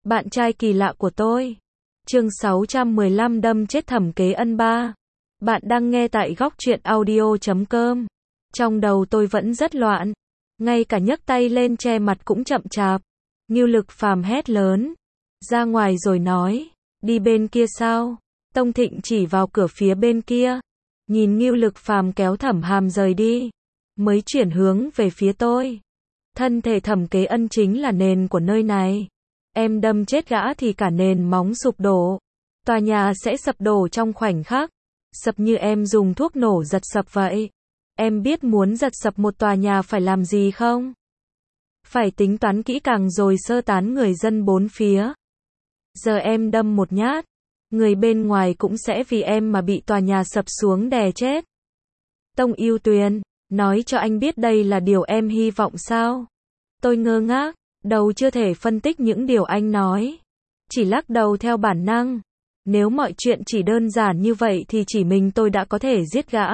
Bạn trai kỳ lạ của tôi. Chương 615 đâm chết Thẩm Kế Ân 3. Bạn đang nghe tại góc truyện audio.com. Trong đầu tôi vẫn rất loạn, ngay cả nhấc tay lên che mặt cũng chậm chạp. Ngưu Lực Phàm hét lớn ra ngoài rồi nói, đi bên kia sao? Tông Thịnh chỉ vào cửa phía bên kia, nhìn Ngưu Lực Phàm kéo Thẩm Hàm rời đi, mới chuyển hướng về phía tôi. Thân thể Thẩm Kế Ân chính là nền của nơi này. Em đâm chết gã thì cả nền móng sụp đổ. Tòa nhà sẽ sập đổ trong khoảnh khắc. Sập như em dùng thuốc nổ giật sập vậy. Em biết muốn giật sập một tòa nhà phải làm gì không? Phải tính toán kỹ càng rồi sơ tán người dân bốn phía. Giờ em đâm một nhát, người bên ngoài cũng sẽ vì em mà bị tòa nhà sập xuống đè chết. Tông Yêu Tuyền, nói cho anh biết đây là điều em hy vọng sao? Tôi ngơ ngác, đầu chưa thể phân tích những điều anh nói. Chỉ lắc đầu theo bản năng. Nếu mọi chuyện chỉ đơn giản như vậy thì chỉ mình tôi đã có thể giết gã.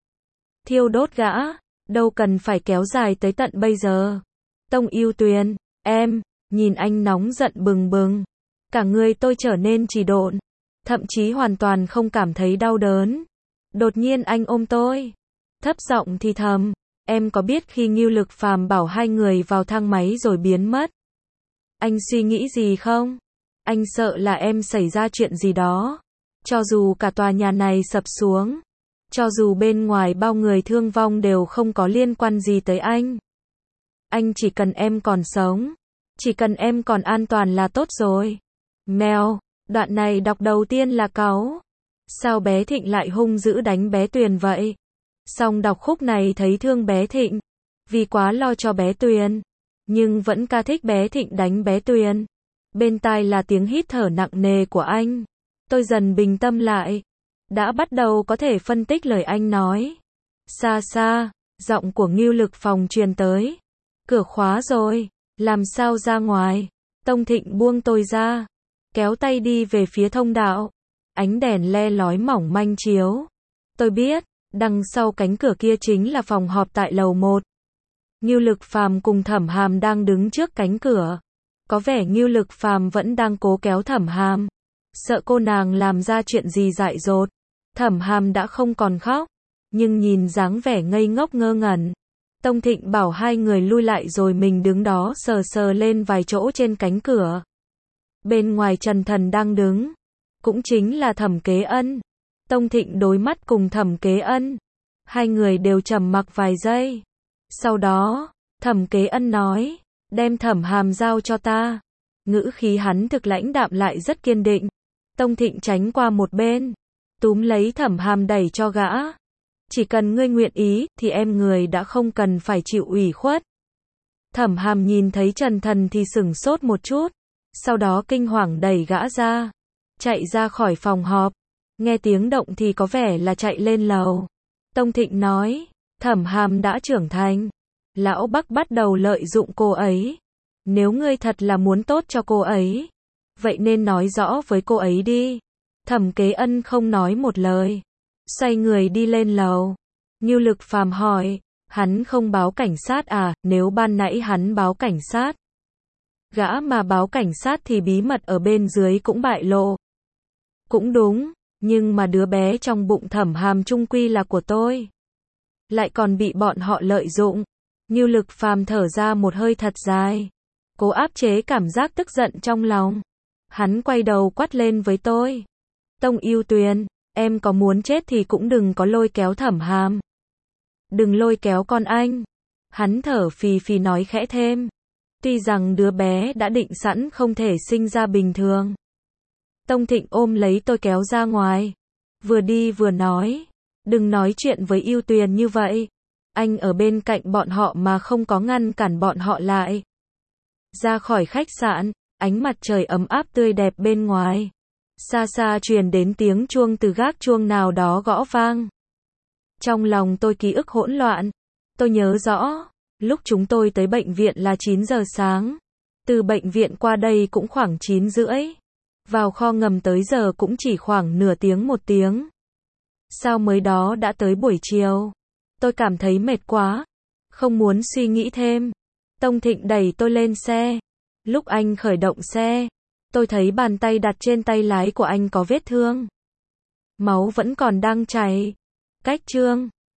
Thiêu đốt gã, đâu cần phải kéo dài tới tận bây giờ. Tông Yêu Tuyền, em, nhìn anh nóng giận bừng bừng. Cả người tôi trở nên trì độn, thậm chí hoàn toàn không cảm thấy đau đớn. Đột nhiên anh ôm tôi, thấp giọng thì thầm, em có biết khi Ngưu Lực Phàm bảo hai người vào thang máy rồi biến mất, anh suy nghĩ gì không? Anh sợ là em xảy ra chuyện gì đó. Cho dù cả tòa nhà này sập xuống, cho dù bên ngoài bao người thương vong đều không có liên quan gì tới anh. Anh chỉ cần em còn sống, chỉ cần em còn an toàn là tốt rồi. Mèo, đoạn này đọc đầu tiên là cáu. Sao bé Thịnh lại hung dữ đánh bé Tuyền vậy? Xong đọc khúc này thấy thương bé Thịnh, vì quá lo cho bé Tuyền, nhưng vẫn ca thích bé Thịnh đánh bé Tuyền. Bên tai là tiếng hít thở nặng nề của anh. Tôi dần bình tâm lại, đã bắt đầu có thể phân tích lời anh nói. Xa xa, giọng của Ngưu Lực Phòng truyền tới. Cửa khóa rồi, làm sao ra ngoài? Tông Thịnh buông tôi ra, kéo tay đi về phía thông đạo. Ánh đèn le lói mỏng manh chiếu. Tôi biết, đằng sau cánh cửa kia chính là phòng họp tại lầu 1. Ngưu Lực Phàm cùng Thẩm Hàm đang đứng trước cánh cửa. Có vẻ Ngưu Lực Phàm vẫn đang cố kéo Thẩm Hàm, sợ cô nàng làm ra chuyện gì dại dột. Thẩm Hàm đã không còn khóc, nhưng nhìn dáng vẻ ngây ngốc ngơ ngẩn. Tông Thịnh bảo hai người lui lại rồi mình đứng đó sờ sờ lên vài chỗ trên cánh cửa. Bên ngoài Trần Thần đang đứng, cũng chính là Thẩm Kế Ân. Tông Thịnh đối mắt cùng Thẩm Kế Ân. Hai người đều trầm mặc vài giây. Sau đó, Thẩm Kế Ân nói, đem Thẩm Hàm giao cho ta. Ngữ khí hắn thực lãnh đạm lại rất kiên định. Tông Thịnh tránh qua một bên, túm lấy Thẩm Hàm đẩy cho gã. Chỉ cần ngươi nguyện ý, thì em người đã không cần phải chịu ủy khuất. Thẩm Hàm nhìn thấy Trần Thần thì sửng sốt một chút, sau đó kinh hoàng đẩy gã ra, chạy ra khỏi phòng họp. Nghe tiếng động thì có vẻ là chạy lên lầu. Tông Thịnh nói, Thẩm Hàm đã trưởng thành, lão Bắc bắt đầu lợi dụng cô ấy. Nếu ngươi thật là muốn tốt cho cô ấy, vậy nên nói rõ với cô ấy đi. Thẩm Kế Ân không nói một lời, xoay người đi lên lầu. Ngưu Lực Phàm hỏi, hắn không báo cảnh sát à? Nếu ban nãy hắn báo cảnh sát, gã mà báo cảnh sát thì bí mật ở bên dưới cũng bại lộ. Cũng đúng, nhưng mà đứa bé trong bụng Thẩm Hàm chung quy là của tôi, lại còn bị bọn họ lợi dụng. Ngưu Lực Phàm thở ra một hơi thật dài, cố áp chế cảm giác tức giận trong lòng. Hắn quay đầu quát lên với tôi, Tông Yêu Tuyền, em có muốn chết thì cũng đừng có lôi kéo Thẩm Hàm. Đừng lôi kéo con anh. Hắn thở phì phì nói khẽ thêm, tuy rằng đứa bé đã định sẵn không thể sinh ra bình thường. Tông Thịnh ôm lấy tôi kéo ra ngoài, vừa đi vừa nói, đừng nói chuyện với Yêu Tuyền như vậy. Anh ở bên cạnh bọn họ mà không có ngăn cản bọn họ lại. Ra khỏi khách sạn, ánh mặt trời ấm áp tươi đẹp bên ngoài. Xa xa truyền đến tiếng chuông từ gác chuông nào đó gõ vang. Trong lòng tôi ký ức hỗn loạn. Tôi nhớ rõ, lúc chúng tôi tới bệnh viện là 9 giờ sáng. Từ bệnh viện qua đây cũng khoảng 9 rưỡi. Vào kho ngầm tới giờ cũng chỉ khoảng nửa tiếng 1 tiếng. Sao mới đó đã tới buổi chiều? Tôi cảm thấy mệt quá, không muốn suy nghĩ thêm. Tông Thịnh đẩy tôi lên xe. Lúc anh khởi động xe, Tôi thấy bàn tay đặt trên tay lái của anh có vết thương. Máu vẫn còn đang chảy. Cách Trương.